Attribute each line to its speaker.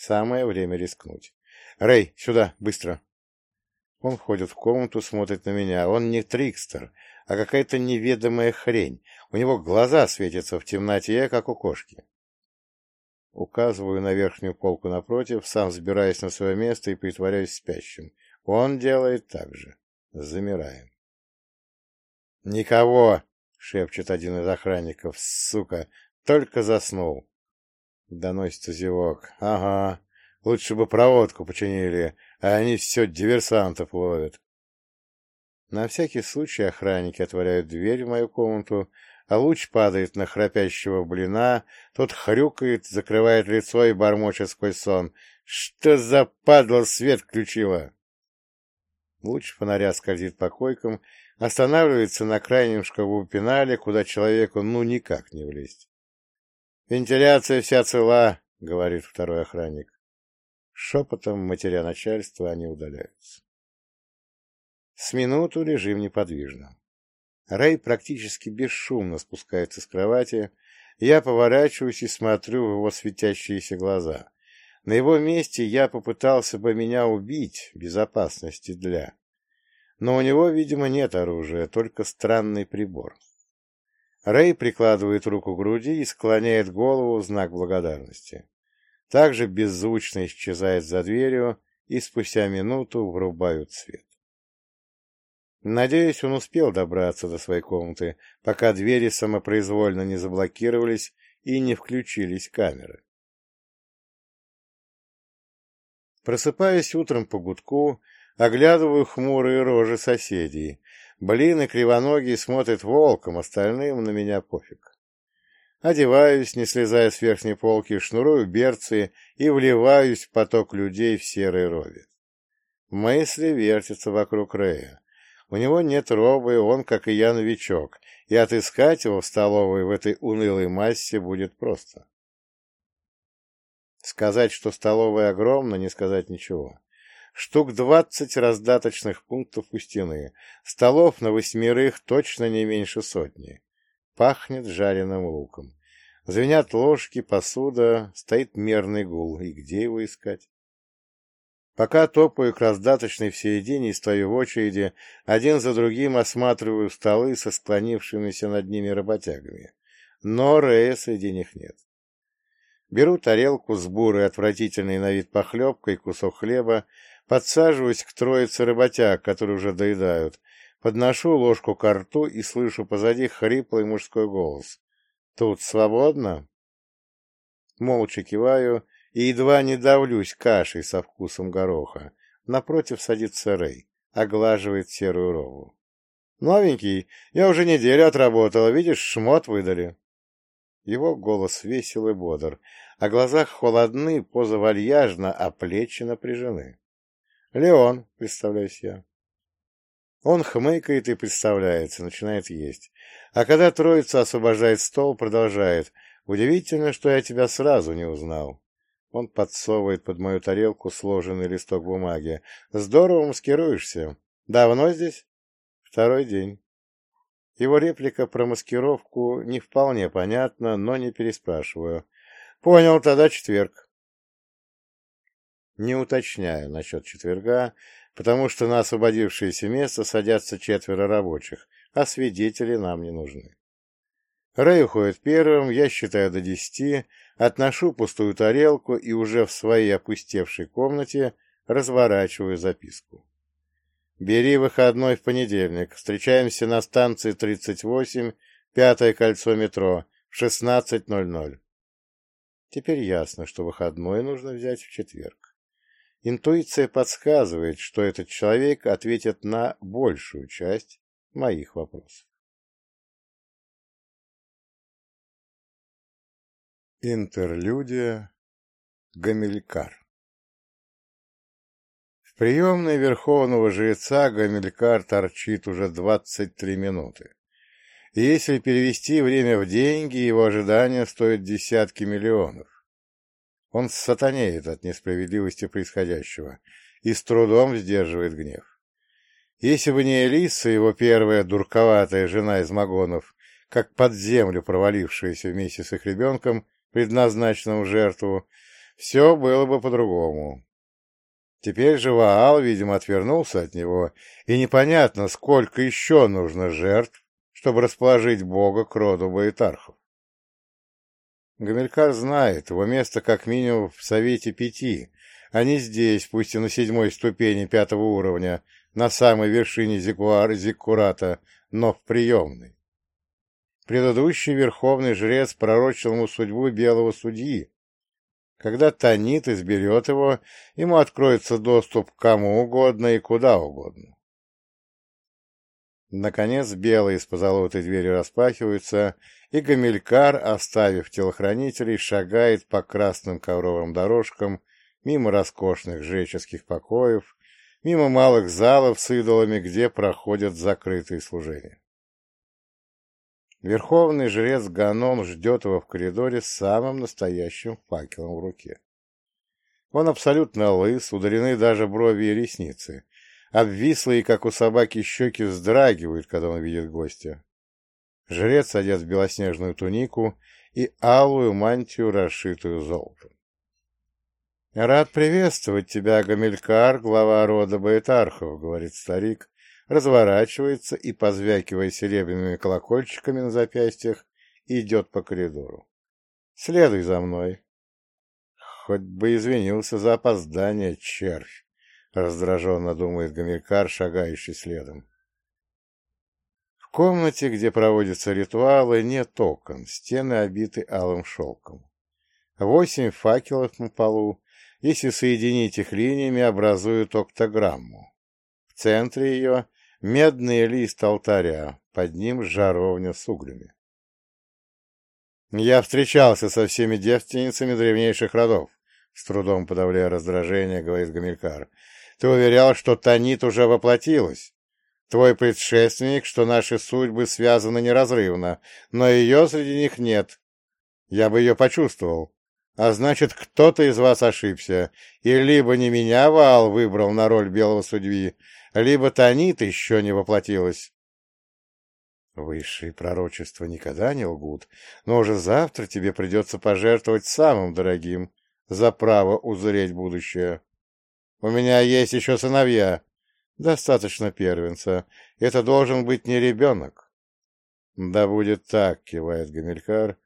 Speaker 1: Самое время рискнуть. «Рэй, сюда, быстро!» Он входит в комнату, смотрит на меня. Он не Трикстер, а какая-то неведомая хрень. У него глаза светятся в темноте, как у кошки. Указываю на верхнюю полку напротив, сам взбираюсь на свое место и притворяюсь спящим. Он делает так же. Замираем. «Никого!» — шепчет один из охранников. «Сука! Только заснул!» Доносится зевок. «Ага, лучше бы проводку починили, а они все диверсантов ловят». На всякий случай охранники отворяют дверь в мою комнату, а луч падает на храпящего блина, тот хрюкает, закрывает лицо и бормочет сквозь сон. «Что за падла свет включила?» Луч фонаря скользит по койкам, останавливается на крайнем шкафу пенале, куда человеку ну никак не влезть. «Вентиляция вся цела», — говорит второй охранник. Шепотом, матеря начальства, они удаляются. С минуту лежим неподвижно. Рэй практически бесшумно спускается с кровати. Я поворачиваюсь и смотрю в его светящиеся глаза. На его месте я попытался бы меня убить, безопасности для. Но у него, видимо, нет оружия, только странный прибор. Рэй прикладывает руку к груди и склоняет голову в знак благодарности. Также беззвучно исчезает за дверью, и спустя минуту врубают свет. Надеюсь, он успел добраться до своей комнаты, пока двери самопроизвольно не заблокировались и не включились камеры. Просыпаюсь утром по гудку, оглядываю хмурые рожи соседей. Блин и кривоногий смотрят волком, остальным на меня пофиг. Одеваюсь, не слезая с верхней полки, шнурую берцы и вливаюсь в поток людей в серой робе. Мысли вертятся вокруг Рэя. У него нет робы, он, как и я, новичок, и отыскать его в столовой в этой унылой массе будет просто. Сказать, что столовая огромна, не сказать ничего. Штук 20 раздаточных пунктов у стены, столов на 8 точно не меньше 100. Пахнет жареным луком. Звенят ложки, посуда, стоит мерный гул. И где его искать? Пока топаю к раздаточной в середине и стою в очереди, один за другим осматриваю столы со склонившимися над ними работягами. Но Рэя среди них нет. Беру тарелку с бурой, отвратительной на вид похлебкой, кусок хлеба, подсаживаюсь к троице работяг, которые уже доедают, подношу ложку ко рту и слышу позади хриплый мужской голос. «Тут свободно?» Молча киваю и едва не давлюсь кашей со вкусом гороха. Напротив садится Рэй, оглаживает серую робу. «Новенький, я уже неделю отработала, видишь, шмот выдали». Его голос весел и бодр, а глаза холодны, поза вальяжна, а плечи напряжены. «Леон», — представляюсь я. Он хмыкает и представляется, начинает есть. А когда троица освобождает стол, продолжает. «Удивительно, что я тебя сразу не узнал». Он подсовывает под мою тарелку сложенный листок бумаги. «Здорово маскируешься. Давно здесь?» «2-й день». Его реплика про маскировку не вполне понятна, но не переспрашиваю. «Понял, тогда четверг». Не уточняю насчет четверга, потому что на освободившееся место садятся 4 рабочих, а свидетели нам не нужны. Рэй уходит первым, я считаю до 10, отношу пустую тарелку и уже в своей опустевшей комнате разворачиваю записку. «Бери выходной в понедельник. Встречаемся на станции 38, 5-е кольцо метро, в 16:00. Теперь ясно, что выходной нужно взять в четверг. Интуиция подсказывает, что этот человек ответит на большую часть моих вопросов. Интерлюдия. Гамилькар. В приемной верховного жреца Гамилькар торчит уже 23 минуты. И если перевести время в деньги, его ожидания стоят десятки миллионов. Он сатанеет от несправедливости происходящего и с трудом сдерживает гнев. Если бы не Элиса, его первая дурковатая жена из Магонов, как под землю провалившаяся вместе с их ребенком, предназначенным в жертву, все было бы по-другому. Теперь же Ваал, видимо, отвернулся от него, и непонятно, сколько еще нужно жертв, чтобы расположить Бога к роду Баэтархов. Гамилькар знает, его место как минимум в Совете Пяти, а не здесь, пусть и на 7-й ступени 5-го уровня, на самой вершине Зиккурата, но в приемной. Предыдущий верховный жрец пророчил ему судьбу белого судьи. Когда Танит изберет его, ему откроется доступ к кому угодно и куда угодно. Наконец белые с позолотой двери распахиваются, и Гамилькар, оставив телохранителей, шагает по красным ковровым дорожкам, мимо роскошных жреческих покоев, мимо малых залов с идолами, где проходят закрытые служения. Верховный жрец Ганон ждет его в коридоре с самым настоящим факелом в руке. Он абсолютно лыс, удалены даже брови и ресницы. Обвислые, как у собаки, щеки вздрагивают, когда он видит гостя. Жрец одет в белоснежную тунику и алую мантию, расшитую золотом. «Рад приветствовать тебя, Гамилькар, глава рода Баэтархов», — говорит старик, разворачивается и, позвякивая серебряными колокольчиками на запястьях, идет по коридору. «Следуй за мной». «Хоть бы извинился за опоздание, червь», — раздраженно думает Гамилькар, шагающий следом. В комнате, где проводятся ритуалы, нет окон, стены обиты алым шелком. 8 факелов на полу, если соединить их линиями, образуют октограмму. В центре ее медный лист алтаря, под ним жаровня с углями. «Я встречался со всеми девственницами древнейших родов», — с трудом подавляя раздражение, говорит Гамилькар. «Ты уверял, что Танит уже воплотилась. Твой предшественник, что наши судьбы связаны неразрывно, но ее среди них нет. Я бы ее почувствовал. А значит, кто-то из вас ошибся, и либо не меня Ваал выбрал на роль белого судьи, либо Танит еще не воплотилась». «Высшие пророчества никогда не лгут, но уже завтра тебе придется пожертвовать самым дорогим за право узреть будущее. У меня есть еще сыновья. Достаточно первенца. Это должен быть не ребенок». «Да будет так», — кивает Гамилькар